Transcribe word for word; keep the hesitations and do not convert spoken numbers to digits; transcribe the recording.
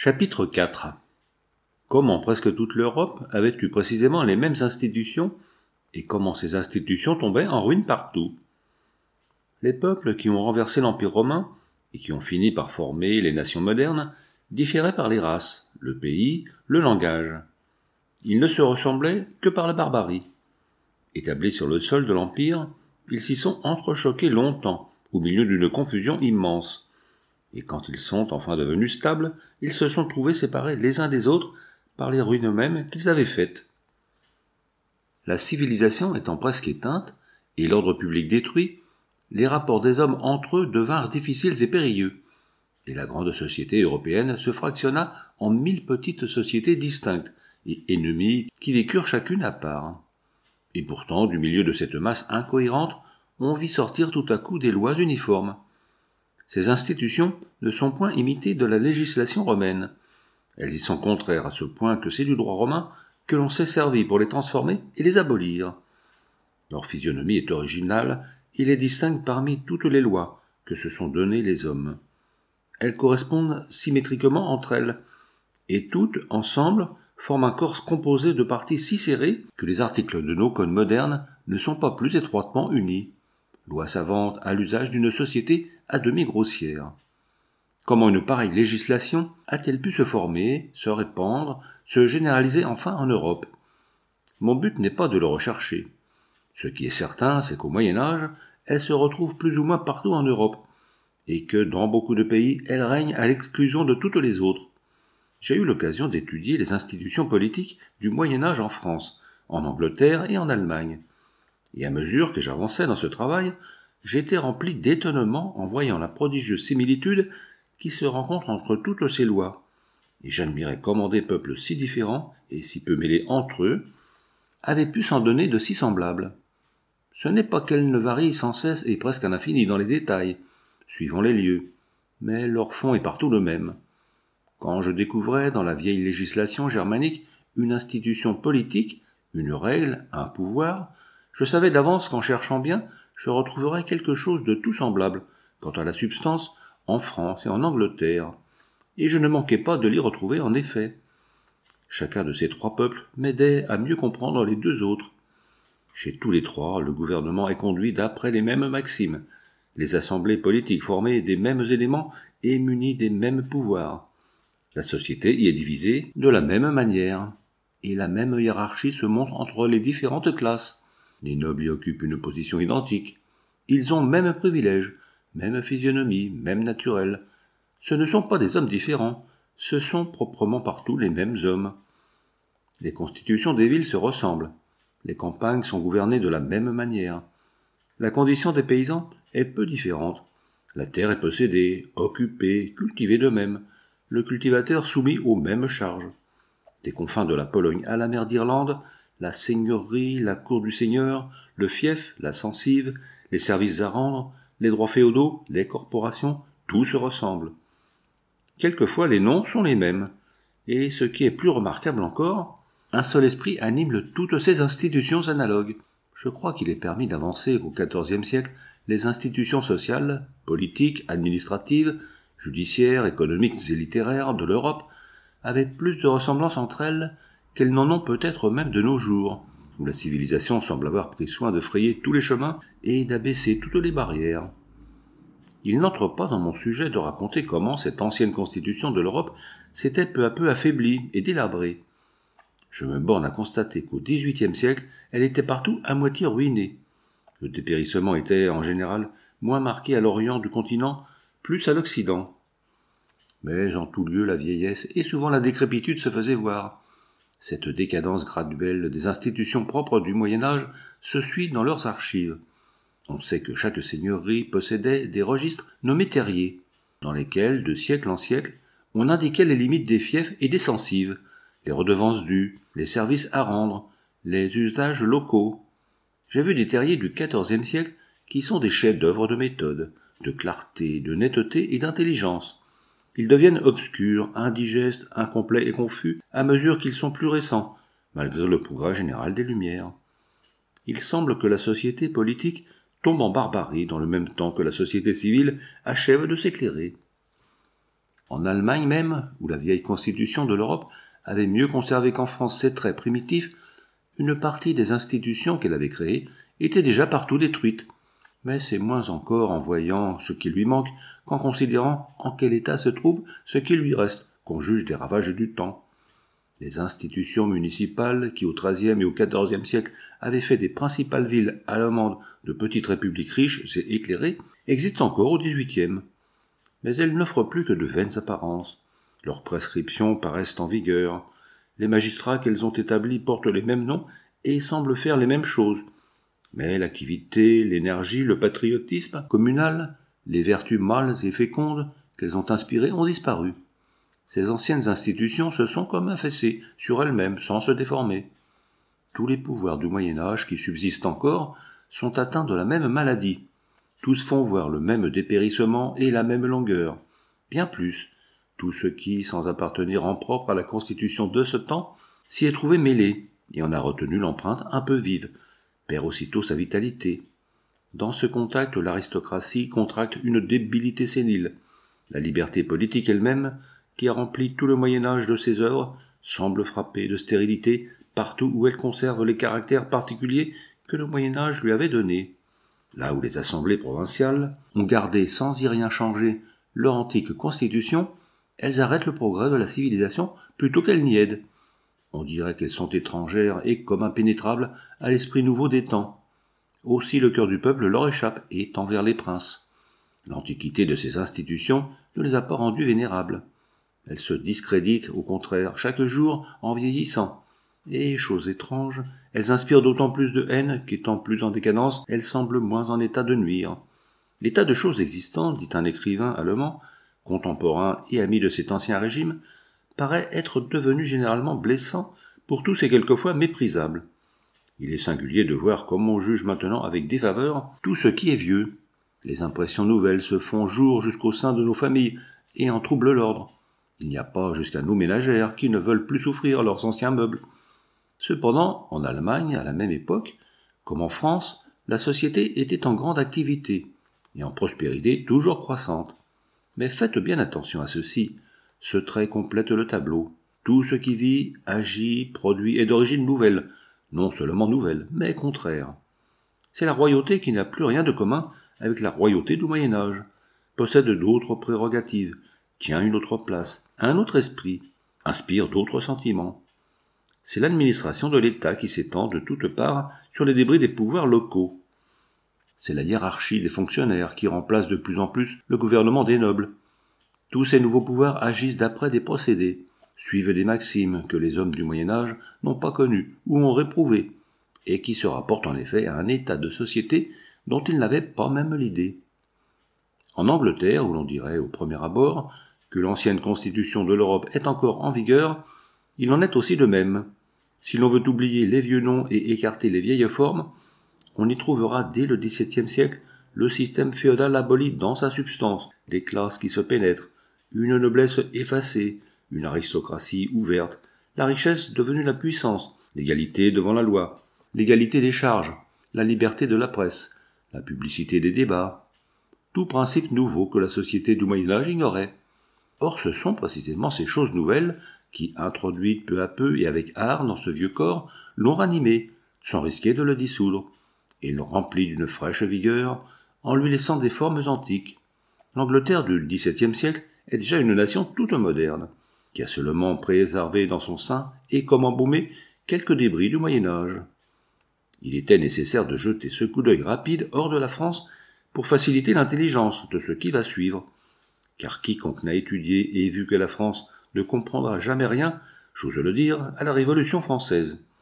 Chapitre quatre. Comment presque toute l'Europe avait eu précisément les mêmes institutions, et comment ces institutions tombaient en ruine partout. Les peuples qui ont renversé l'Empire romain, et qui ont fini par former les nations modernes, différaient par les races, le pays, le langage. Ils ne se ressemblaient que par la barbarie. Établis sur le sol de l'Empire, ils s'y sont entrechoqués longtemps, au milieu d'une confusion immense. Et quand ils sont enfin devenus stables, ils se sont trouvés séparés les uns des autres par les ruines mêmes qu'ils avaient faites. La civilisation étant presque éteinte, et l'ordre public détruit, les rapports des hommes entre eux devinrent difficiles et périlleux, et la grande société européenne se fractionna en mille petites sociétés distinctes et ennemies qui vécurent chacune à part. Et pourtant, du milieu de cette masse incohérente, on vit sortir tout à coup des lois uniformes. Ces institutions ne sont point imitées de la législation romaine. Elles y sont contraires à ce point que c'est du droit romain que l'on s'est servi pour les transformer et les abolir. Leur physionomie est originale et les distingue parmi toutes les lois que se sont données les hommes. Elles correspondent symétriquement entre elles, et toutes, ensemble, forment un corps composé de parties si serrées que les articles de nos codes modernes ne sont pas plus étroitement unis. Loi savante à l'usage d'une société à demi grossière. Comment une pareille législation a-t-elle pu se former, se répandre, se généraliser enfin en Europe ? Mon but n'est pas de le rechercher. Ce qui est certain, c'est qu'au Moyen-Âge, elle se retrouve plus ou moins partout en Europe, et que dans beaucoup de pays, elle règne à l'exclusion de toutes les autres. J'ai eu l'occasion d'étudier les institutions politiques du Moyen-Âge en France, en Angleterre et en Allemagne. Et à mesure que j'avançais dans ce travail, j'étais rempli d'étonnement en voyant la prodigieuse similitude qui se rencontre entre toutes ces lois, et j'admirais comment des peuples si différents et si peu mêlés entre eux avaient pu s'en donner de si semblables. Ce n'est pas qu'elles ne varient sans cesse et presque à l'infini dans les détails, suivant les lieux, mais leur fond est partout le même. Quand je découvrais dans la vieille législation germanique une institution politique, une règle, un pouvoir, je savais d'avance qu'en cherchant bien, je retrouverais quelque chose de tout semblable, quant à la substance, en France et en Angleterre, et je ne manquais pas de l'y retrouver en effet. Chacun de ces trois peuples m'aidait à mieux comprendre les deux autres. Chez tous les trois, le gouvernement est conduit d'après les mêmes maximes, les assemblées politiques formées des mêmes éléments et munies des mêmes pouvoirs. La société y est divisée de la même manière, et la même hiérarchie se montre entre les différentes classes. Les nobles y occupent une position identique. Ils ont même privilèges, même physionomie, même naturel. Ce ne sont pas des hommes différents, ce sont proprement partout les mêmes hommes. Les constitutions des villes se ressemblent. Les campagnes sont gouvernées de la même manière. La condition des paysans est peu différente. La terre est possédée, occupée, cultivée de même. Le cultivateur soumis aux mêmes charges. Des confins de la Pologne à la mer d'Irlande, la seigneurie, la cour du seigneur, le fief, la censive, les services à rendre, les droits féodaux, les corporations, tout se ressemble. Quelquefois les noms sont les mêmes, et ce qui est plus remarquable encore, un seul esprit anime toutes ces institutions analogues. Je crois qu'il est permis d'avancer qu'au quatorzième siècle, les institutions sociales, politiques, administratives, judiciaires, économiques et littéraires de l'Europe avaient plus de ressemblance entre elles qu'elles n'en ont peut-être même de nos jours, où la civilisation semble avoir pris soin de frayer tous les chemins et d'abaisser toutes les barrières. Il n'entre pas dans mon sujet de raconter comment cette ancienne constitution de l'Europe s'était peu à peu affaiblie et délabrée. Je me borne à constater qu'au dix-huitième siècle, elle était partout à moitié ruinée. Le dépérissement était, en général, moins marqué à l'orient du continent, plus à l'occident. Mais en tout lieu, la vieillesse et souvent la décrépitude se faisaient voir. Cette décadence graduelle des institutions propres du Moyen-Âge se suit dans leurs archives. On sait que chaque seigneurie possédait des registres nommés terriers, dans lesquels, de siècle en siècle, on indiquait les limites des fiefs et des censives, les redevances dues, les services à rendre, les usages locaux. J'ai vu des terriers du quatorzième siècle qui sont des chefs-d'œuvre de méthode, de clarté, de netteté et d'intelligence. Ils deviennent obscurs, indigestes, incomplets et confus à mesure qu'ils sont plus récents, malgré le progrès général des Lumières. Il semble que la société politique tombe en barbarie dans le même temps que la société civile achève de s'éclairer. En Allemagne même, où la vieille constitution de l'Europe avait mieux conservé qu'en France ses traits primitifs, une partie des institutions qu'elle avait créées était déjà partout détruite. Mais c'est moins encore en voyant ce qui lui manque qu'en considérant en quel état se trouve ce qui lui reste, qu'on juge des ravages du temps. Les institutions municipales qui au treizième et au quatorzième siècle avaient fait des principales villes allemandes de petites républiques riches et éclairées existent encore au dix-huitième. Mais elles n'offrent plus que de vaines apparences. Leurs prescriptions paraissent en vigueur. Les magistrats qu'elles ont établis portent les mêmes noms et semblent faire les mêmes choses. Mais l'activité, l'énergie, le patriotisme communal, les vertus mâles et fécondes qu'elles ont inspirées ont disparu. Ces anciennes institutions se sont comme affaissées sur elles-mêmes sans se déformer. Tous les pouvoirs du Moyen-Âge qui subsistent encore sont atteints de la même maladie. Tous font voir le même dépérissement et la même longueur. Bien plus, tout ce qui, sans appartenir en propre à la constitution de ce temps, s'y est trouvé mêlé et en a retenu l'empreinte un peu vive, perd aussitôt sa vitalité. Dans ce contact, l'aristocratie contracte une débilité sénile. La liberté politique elle-même, qui a rempli tout le Moyen-Âge de ses œuvres, semble frapper de stérilité partout où elle conserve les caractères particuliers que le Moyen-Âge lui avait donnés. Là où les assemblées provinciales ont gardé sans y rien changer leur antique constitution, elles arrêtent le progrès de la civilisation plutôt qu'elles n'y aident. On dirait qu'elles sont étrangères et comme impénétrables à l'esprit nouveau des temps. Aussi le cœur du peuple leur échappe et est envers les princes. L'antiquité de ces institutions ne les a pas rendues vénérables. Elles se discréditent, au contraire, chaque jour en vieillissant. Et, chose étrange, elles inspirent d'autant plus de haine qu'étant plus en décadence, elles semblent moins en état de nuire. L'état de choses existantes, dit un écrivain allemand, contemporain et ami de cet ancien régime, paraît être devenu généralement blessant pour tous et quelquefois méprisable. Il est singulier de voir comment on juge maintenant avec défaveur tout ce qui est vieux. Les impressions nouvelles se font jour jusqu'au sein de nos familles et en troublent l'ordre. Il n'y a pas jusqu'à nos ménagères qui ne veulent plus souffrir leurs anciens meubles. Cependant, en Allemagne, à la même époque, comme en France, la société était en grande activité et en prospérité toujours croissante. Mais faites bien attention à ceci, ce trait complète le tableau. Tout ce qui vit, agit, produit est d'origine nouvelle, non seulement nouvelle, mais contraire. C'est la royauté qui n'a plus rien de commun avec la royauté du Moyen-Âge, possède d'autres prérogatives, tient une autre place, un autre esprit, inspire d'autres sentiments. C'est l'administration de l'État qui s'étend de toutes parts sur les débris des pouvoirs locaux. C'est la hiérarchie des fonctionnaires qui remplace de plus en plus le gouvernement des nobles. Tous ces nouveaux pouvoirs agissent d'après des procédés, suivent des maximes que les hommes du Moyen-Âge n'ont pas connues ou ont réprouvées, et qui se rapportent en effet à un état de société dont ils n'avaient pas même l'idée. En Angleterre, où l'on dirait au premier abord que l'ancienne constitution de l'Europe est encore en vigueur, il en est aussi de même. Si l'on veut oublier les vieux noms et écarter les vieilles formes, on y trouvera dès le dix-septième siècle le système féodal aboli dans sa substance, des classes qui se pénètrent, une noblesse effacée, une aristocratie ouverte, la richesse devenue la puissance, l'égalité devant la loi, l'égalité des charges, la liberté de la presse, la publicité des débats, tout principe nouveau que la société du Moyen-Âge ignorait. Or ce sont précisément ces choses nouvelles qui, introduites peu à peu et avec art dans ce vieux corps, l'ont ranimé, sans risquer de le dissoudre, et l'ont rempli d'une fraîche vigueur, en lui laissant des formes antiques. L'Angleterre du dix-septième siècle est déjà une nation toute moderne, qui a seulement préservé dans son sein, et comme embaumé, quelques débris du Moyen-Âge. Il était nécessaire de jeter ce coup d'œil rapide hors de la France pour faciliter l'intelligence de ce qui va suivre, car quiconque n'a étudié et vu que la France ne comprendra jamais rien, j'ose le dire, à la Révolution française.